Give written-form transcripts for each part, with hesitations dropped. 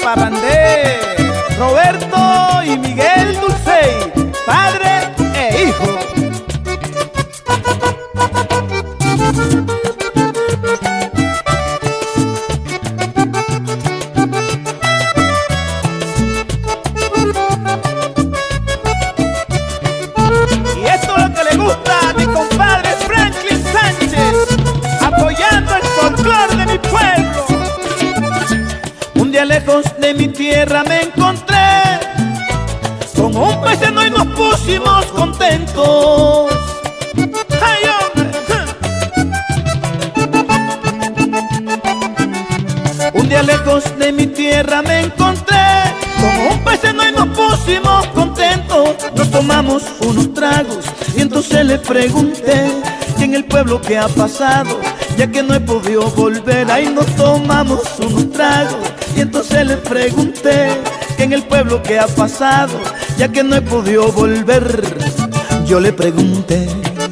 Parrandé, Roberto y Miguel Dulcey, padre e hijo. Y esto es lo que le gusta a mi compadre Franklin Sánchez, apoyando el folclore de mi pueblo. Un día lejos de mi tierra me encontré con un paisano y nos pusimos contentos. ¡Ay, hombre! Un día lejos de mi tierra me encontré con un paisano y nos pusimos contentos. Nos tomamos unos tragos y entonces le pregunté que en el pueblo qué ha pasado, ya que no he podido volver. Ahí nos tomamos unos tragos y entonces le pregunté que en el pueblo qué ha pasado, ya que no he podido volver. Yo le pregunté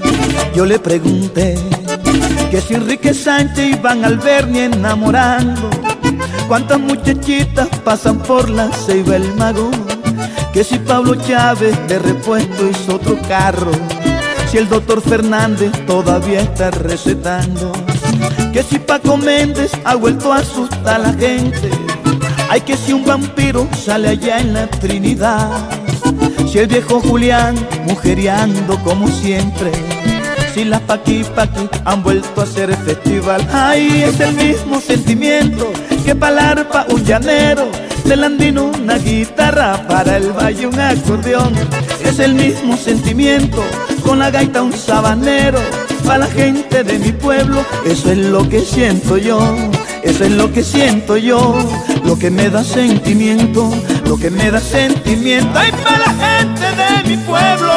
que si Enrique Sánchez y Iván Alberni enamorando, cuántas muchachitas pasan por la Ceiba el Mago, que si Pablo Chávez de repuesto hizo otro carro, si el doctor Fernández todavía está recetando, que si Paco Méndez ha vuelto a asustar a la gente, ay, que si un vampiro sale allá en la Trinidad, si el viejo Julián mujeriando como siempre, si las Paqui han vuelto a hacer festival. Ay, es el mismo sentimiento que para el arpa un llanero, del andino una guitarra, para el valle un acordeón. Es el mismo sentimiento con la gaita un sabanero, para la gente de mi pueblo. Eso es lo que siento yo, eso es lo que siento yo, lo que me da sentimiento, lo que me da sentimiento. Ay, para la gente de mi pueblo.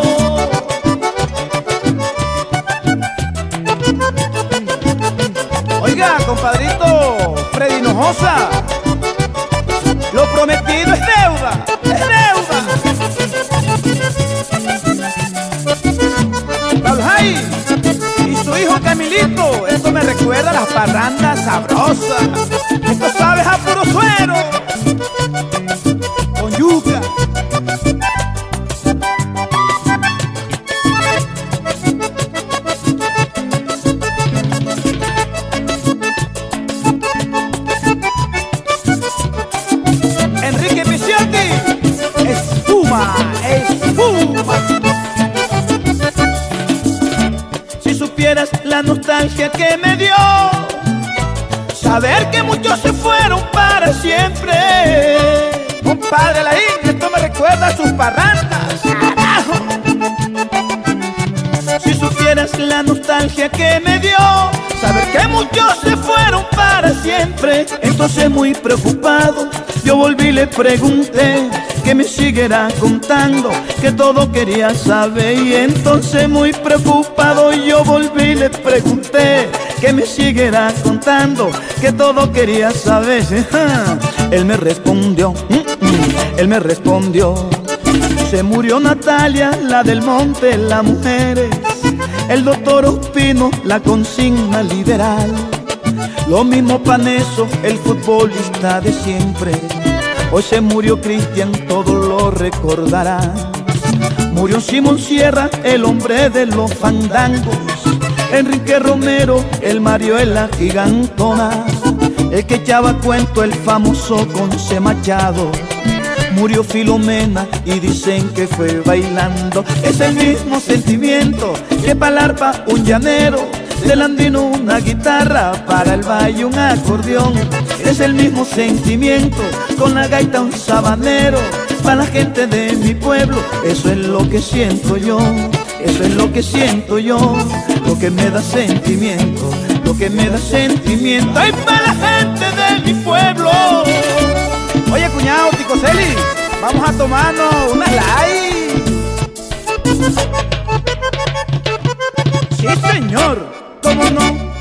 Oiga, compadrito Freddy Hinojosa, lo prometido es deuda, es deuda. Pablo Jai y su hijo Camilito, esto me recuerda a las parrandas sabrosas. Esto sabes a puro suero, con yuca. Enrique Picciotti, espuma, espuma. Si supieras la nostalgia que me dio saber que muchos se fueron para siempre. Compadre Alain, esto me recuerda a sus parrandas. ¡Carajo! Si supieras la nostalgia que me dio saber que muchos se fueron para siempre, entonces muy preocupado yo volví y le pregunté que me siguiera contando, que todo quería saber. Y entonces muy preocupado yo volví y le pregunté que me siguiera contando, que todo quería saber. Él me respondió, él me respondió: se murió Natalia, la del monte, las mujeres, el doctor Ospino, la consigna liberal, lo mismo Paneso, el futbolista de siempre. Hoy se murió Cristian, todos lo recordarán. Murió Simón Sierra, el hombre de los fandangos, Enrique Romero, el Mario de la gigantona, el que echaba cuento, el famoso Conce Machado. Murió Filomena y dicen que fue bailando. Es el mismo sentimiento que para el arpa un llanero, del andino una guitarra, para el valle un acordeón. Es el mismo sentimiento con la gaita un sabanero, para la gente de mi pueblo. Eso es lo que siento yo, eso es lo que siento yo, lo que me da sentimiento, lo que me da sentimiento. Ay, para la gente de mi pueblo. Oye, cuñado Tico Celi, vamos a tomarnos unas light. Sí, señor, cómo no.